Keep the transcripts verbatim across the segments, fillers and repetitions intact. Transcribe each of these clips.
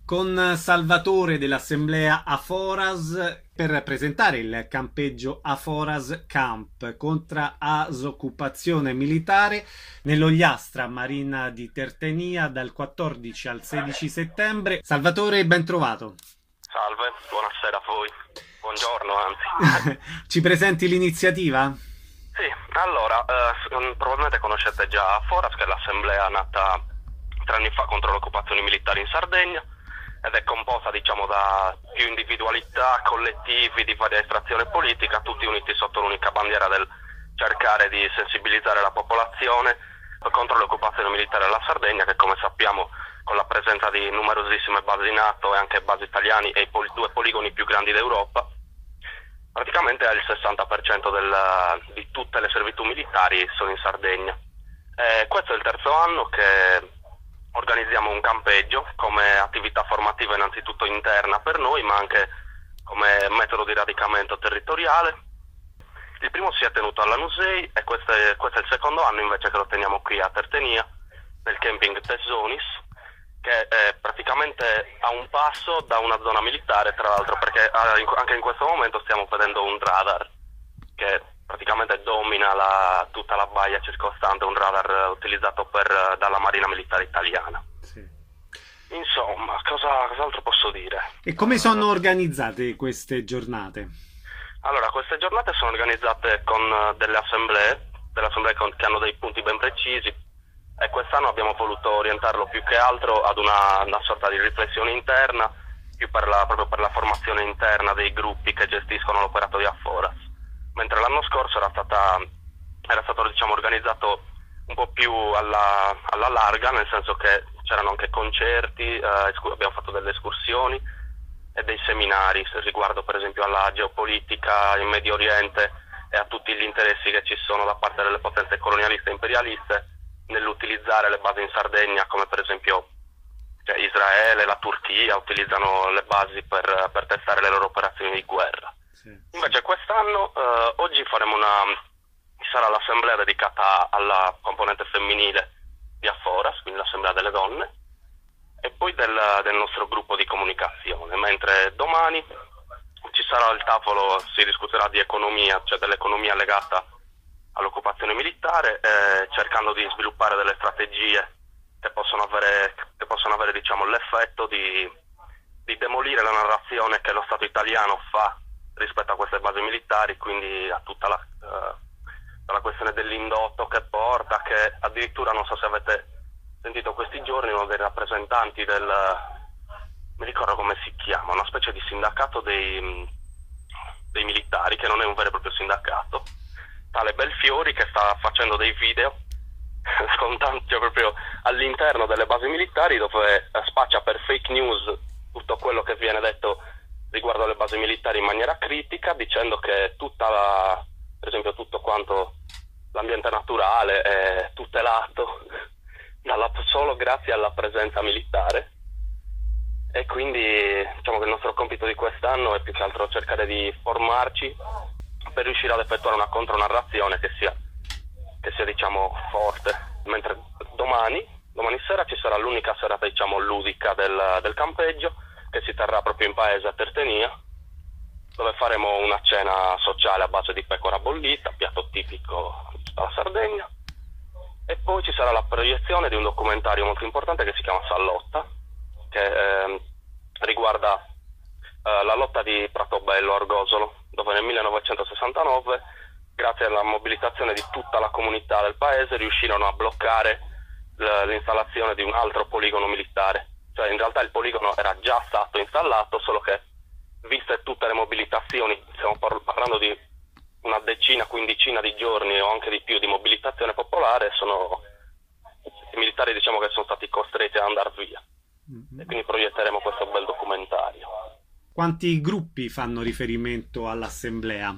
con Salvatore dell'Assemblea Aforas per presentare il campeggio Aforas Camp contra Asoccupazione Militare nell'Ogliastra Marina di Tertenia dal quattordici al sedici settembre. Salvatore, ben trovato. Salve, buonasera a voi. Buongiorno, anzi. Ci presenti l'iniziativa? Sì, allora, eh, probabilmente conoscete già Aforas, che è l'assemblea nata tre anni fa contro le occupazioni militari in Sardegna, ed è composta, diciamo, da più individualità, collettivi di varia estrazione politica, tutti uniti sotto l'unica bandiera del cercare di sensibilizzare la popolazione contro le occupazioni militari della Sardegna, che, come sappiamo, con la presenza di numerosissime basi NATO e anche basi italiane e i pol- due poligoni più grandi d'Europa, praticamente il sessanta per cento del, di tutte le servitù militari sono in Sardegna. Eh, questo è il terzo anno che organizziamo un campeggio come attività formativa innanzitutto interna per noi, ma anche come metodo di radicamento territoriale. Il primo si è tenuto alla Nusei e questo è, questo è il secondo anno invece che lo teniamo qui a Tertenia, nel camping Tesonis, che è praticamente a un passo da una zona militare, tra l'altro, perché anche in questo momento stiamo vedendo un radar che praticamente domina la, tutta la baia circostante, un radar utilizzato per, dalla Marina Militare Italiana. Sì. Insomma, cosa, cos'altro posso dire? E come sono organizzate queste giornate? Allora, queste giornate sono organizzate con delle assemblee, delle assemblee con, che hanno dei punti ben precisi, e quest'anno abbiamo voluto orientarlo più che altro ad una, una sorta di riflessione interna, più per la, proprio per la formazione interna dei gruppi che gestiscono l'operato di Aforas. Mentre l'anno scorso era, stata, era stato diciamo, organizzato un po' più alla, alla larga, nel senso che c'erano anche concerti, eh, abbiamo fatto delle escursioni e dei seminari riguardo per esempio alla geopolitica in Medio Oriente e a tutti gli interessi che ci sono da parte delle potenze colonialiste e imperialiste nell'utilizzare le basi in Sardegna, come per esempio cioè, Israele, la Turchia utilizzano le basi per, per testare le loro operazioni di guerra. Invece quest'anno, eh, oggi faremo una, ci sarà l'assemblea dedicata alla componente femminile di Aforas, quindi l'assemblea delle donne, e poi del, del nostro gruppo di comunicazione, mentre domani ci sarà il tavolo, si discuterà di economia, cioè dell'economia legata all'occupazione militare, eh, cercando di sviluppare delle strategie che possono avere, che possono avere diciamo, l'effetto di, di demolire la narrazione che lo Stato italiano fa rispetto a queste basi militari, quindi a tutta la, uh, la questione dell'indotto che porta, che addirittura non so se avete sentito questi giorni uno dei rappresentanti del, mi ricordo come si chiama, una specie di sindacato dei, dei militari, che non è un vero e proprio sindacato, tale Belfiori, che sta facendo dei video scontando cioè proprio all'interno delle basi militari, dove spaccia per fake news tutto quello che viene detto riguardo alle basi militari in maniera critica, dicendo che tutta la, per esempio tutto quanto l'ambiente naturale è tutelato dalla, solo grazie alla presenza militare, e quindi diciamo che il nostro compito di quest'anno è più che altro cercare di formarci per riuscire ad effettuare una contronarrazione che sia, che sia diciamo forte, mentre domani, domani sera ci sarà l'unica serata diciamo ludica del, del campeggio, che si terrà proprio in paese a Tertenia, dove faremo una cena sociale a base di pecora bollita, piatto tipico della Sardegna, e poi ci sarà la proiezione di un documentario molto importante che si chiama Sallotta, che eh, riguarda eh, la lotta di Pratobello a Argosolo, dove nel millenovecentosessantanove, grazie alla mobilitazione di tutta la comunità del paese, riuscirono a bloccare l'installazione di un altro poligono militare. Cioè in realtà il poligono era già stato installato, solo che viste tutte le mobilitazioni, stiamo parlando di una decina, quindicina di giorni o anche di più di mobilitazione popolare, sono i militari diciamo che sono stati costretti ad andare via. Mm-hmm. E quindi proietteremo questo bel documentario. Quanti gruppi fanno riferimento all'assemblea?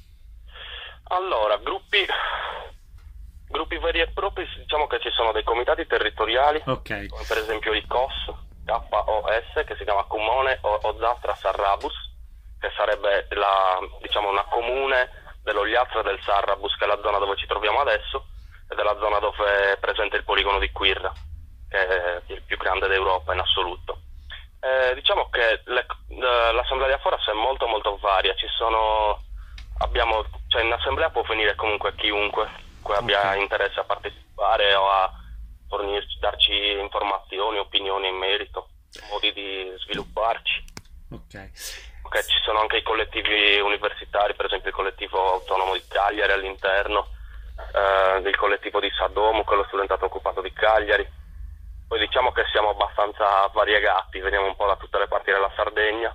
Allora, gruppi gruppi veri e propri, diciamo che ci sono dei comitati territoriali, okay, come per esempio i C O S, K O S, che si chiama Cumone Ozastra Sarrabus, che sarebbe la, diciamo, una comune dell'Ogliastra del Sarrabus, che è la zona dove ci troviamo adesso, ed è la zona dove è presente il poligono di Quirra, che è il più grande d'Europa in assoluto. Eh, Eh, diciamo che le, eh, l'assemblea di Aforas è molto molto varia, ci sono, abbiamo, cioè in assemblea può venire comunque chiunque che abbia Okay. interesse a partecipare o a fornirci, darci informazioni, opinioni in merito, modi di svilupparci. Ok. Okay, ci sono anche i collettivi universitari, per esempio il collettivo autonomo di Cagliari all'interno, eh, il collettivo di Sadomo, quello studentato occupato di Cagliari. Poi diciamo che siamo abbastanza variegati, veniamo un po' da tutte le parti della Sardegna,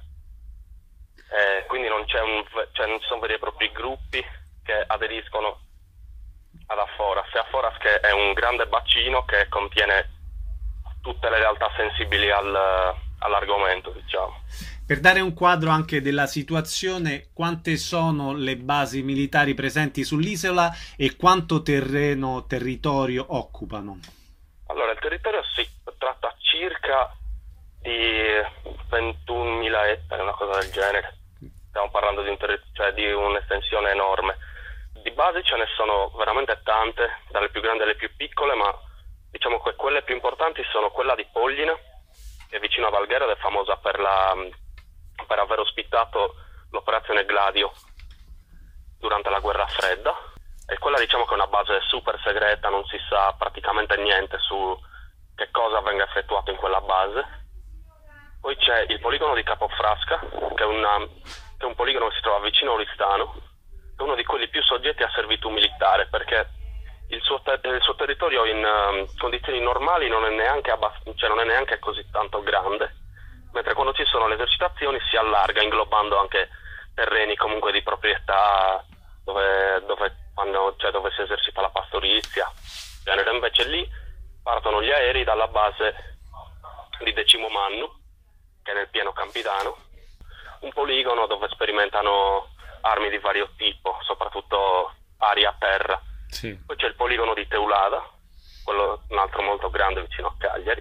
eh, quindi non c'è un, cioè non ci sono veri e propri gruppi che aderiscono ad Aforas. E Aforas che è un grande bacino che contiene tutte le realtà sensibili al, all'argomento, diciamo. Per dare un quadro anche della situazione, quante sono le basi militari presenti sull'isola e quanto terreno, territorio occupano? Allora, il territorio si tratta circa di ventunomila ettari, una cosa del genere. Stiamo parlando di, un terri- cioè di un'estensione enorme. Di basi ce ne sono veramente tante, dalle più grandi alle più piccole, ma diciamo che quelle più importanti sono quella di Poglina, che è vicino a Valghera ed è famosa per, la, per aver ospitato l'operazione Gladio durante la guerra fredda. E quella diciamo che è una base super segreta, non si sa praticamente niente su che cosa venga effettuato in quella base. Poi c'è il poligono di Capofrasca, che è, una, che è un poligono che si trova vicino a Oristano, che è uno di quelli più soggetti a servitù militare, perché il suo, ter- il suo territorio in uh, condizioni normali non è, neanche abbast- cioè non è neanche così tanto grande, mentre quando ci sono le esercitazioni si allarga, inglobando anche terreni comunque di proprietà dove, dove Quando, cioè dove si esercita la pastorizia, genere. Invece lì partono gli aerei dalla base di Decimo Mannu, che è nel pieno Campidano, un poligono dove sperimentano armi di vario tipo, soprattutto aria-terra. Sì. Poi c'è il poligono di Teulada, quello un altro molto grande vicino a Cagliari,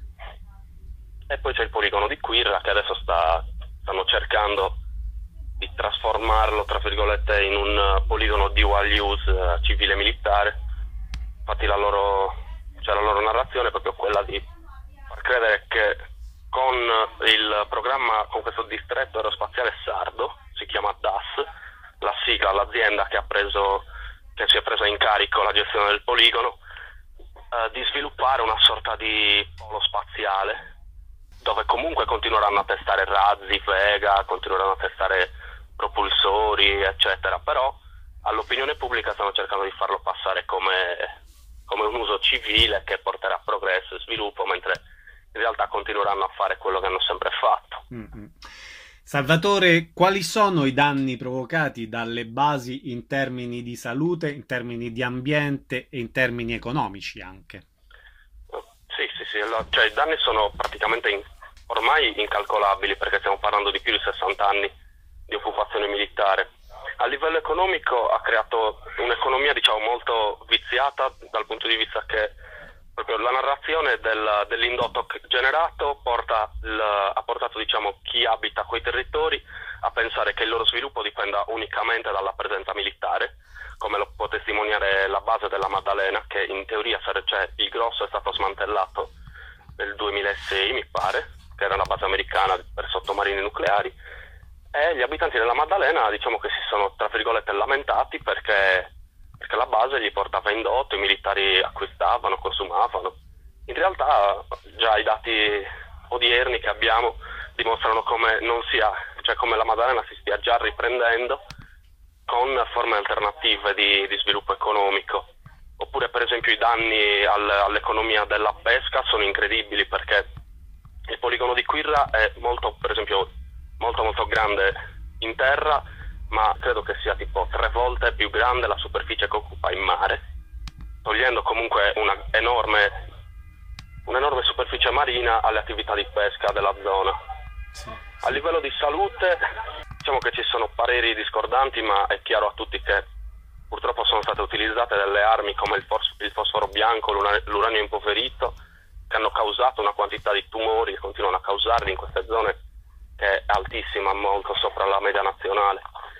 e poi c'è il poligono di Quirra, che adesso sta, stanno cercando di trasformarlo tra virgolette in un poligono dual use uh, civile militare. Infatti la loro, cioè la loro narrazione è proprio quella di far credere che con il programma, con questo distretto aerospaziale sardo, si chiama D A S, la sigla, l'azienda che ha preso, che si è presa in carico la gestione del poligono, uh, di sviluppare una sorta di polo spaziale dove comunque continueranno a testare razzi, Vega, continueranno a testare propulsori, eccetera, però all'opinione pubblica stanno cercando di farlo passare come, come un uso civile che porterà progresso e sviluppo, mentre in realtà continueranno a fare quello che hanno sempre fatto. Mm-hmm. Salvatore, quali sono i danni provocati dalle basi in termini di salute, in termini di ambiente e in termini economici anche? Sì, sì, sì, cioè i danni sono praticamente in, ormai incalcolabili, perché stiamo parlando di più di sessanta anni di occupazione militare. A livello economico ha creato un'economia diciamo molto viziata, dal punto di vista che proprio la narrazione del, dell'indotto generato porta il, ha portato diciamo chi abita quei territori a pensare che il loro sviluppo dipenda unicamente dalla presenza militare, come lo può testimoniare la base della Maddalena, che in teoria sarebbe, cioè, il grosso è stato smantellato nel duemilasei, mi pare, che era una base americana per sottomarini nucleari, e gli abitanti della Maddalena diciamo che si sono tra virgolette lamentati perché, perché la base gli portava indotto, i militari acquistavano, consumavano. In realtà già i dati odierni che abbiamo dimostrano come non sia, cioè come la Maddalena si stia già riprendendo con forme alternative di, di sviluppo economico. Oppure per esempio i danni al, all'economia della pesca sono incredibili, perché il poligono di Quirra è molto, per esempio, molto molto grande in terra, ma credo che sia tipo tre volte più grande la superficie che occupa in mare, togliendo comunque una enorme, un'enorme superficie marina alle attività di pesca della zona. Sì, sì. A livello di salute diciamo che ci sono pareri discordanti, ma è chiaro a tutti che purtroppo sono state utilizzate delle armi come il, fos- il fosforo bianco, l'ura- l'uranio impoverito, che hanno causato una quantità di tumori e continuano a causarli in queste zone che è altissima, molto sopra la media nazionale.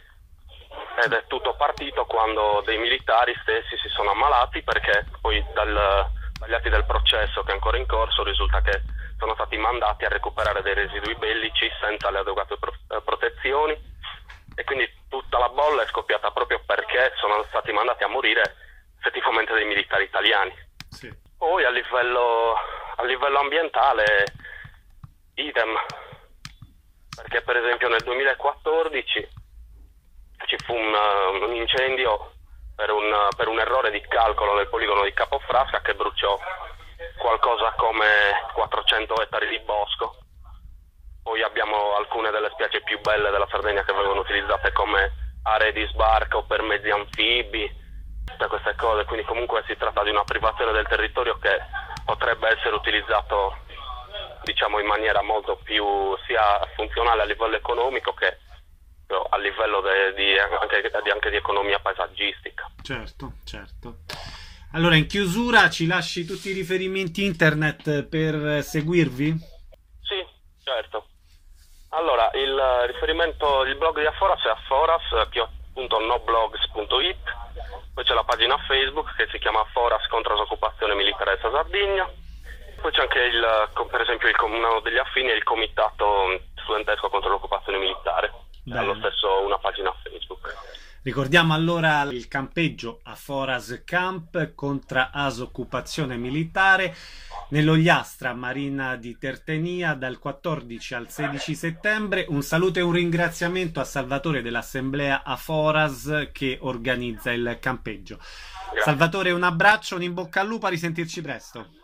Ed è tutto partito quando dei militari stessi si sono ammalati, perché poi dal, dagli atti del processo che è ancora in corso risulta che sono stati mandati a recuperare dei residui bellici senza le adeguate pro- protezioni, e quindi tutta la bolla è scoppiata proprio perché sono stati mandati a morire effettivamente dei militari italiani. Sì. Poi a livello, a livello ambientale idem, perché per esempio nel duemilaquattordici ci fu un, un incendio per un, per un errore di calcolo nel poligono di Capofrasca che bruciò qualcosa come quattrocento ettari di bosco. Poi abbiamo alcune delle spiagge più belle della Sardegna che vengono utilizzate come aree di sbarco per mezzi anfibi, tutte queste cose, quindi comunque si tratta di una privazione del territorio che potrebbe essere utilizzato, diciamo, in maniera molto più sia funzionale a livello economico che a livello de, di, anche, di, anche di economia paesaggistica. Certo, certo. Allora, in chiusura ci lasci tutti i riferimenti internet per seguirvi? Sì, certo. Allora, il riferimento, il blog di Aforas è aforas punto noblogs punto it, poi c'è la pagina Facebook che si chiama Aforas contro l'occupazione militare della Sardegna, poi c'è anche il, per esempio il, uno degli affini è il comitato studentesco contro l'occupazione militare. Bene. Hanno stesso una pagina Facebook. Ricordiamo allora il campeggio Aforas Camp contra As Occupazione Militare nell'Ogliastra Marina di Tertenia dal quattordici al sedici settembre. Un saluto e un ringraziamento a Salvatore dell'Assemblea Aforas che organizza il campeggio. Grazie. Salvatore, un abbraccio, un in bocca al lupo, a risentirci presto.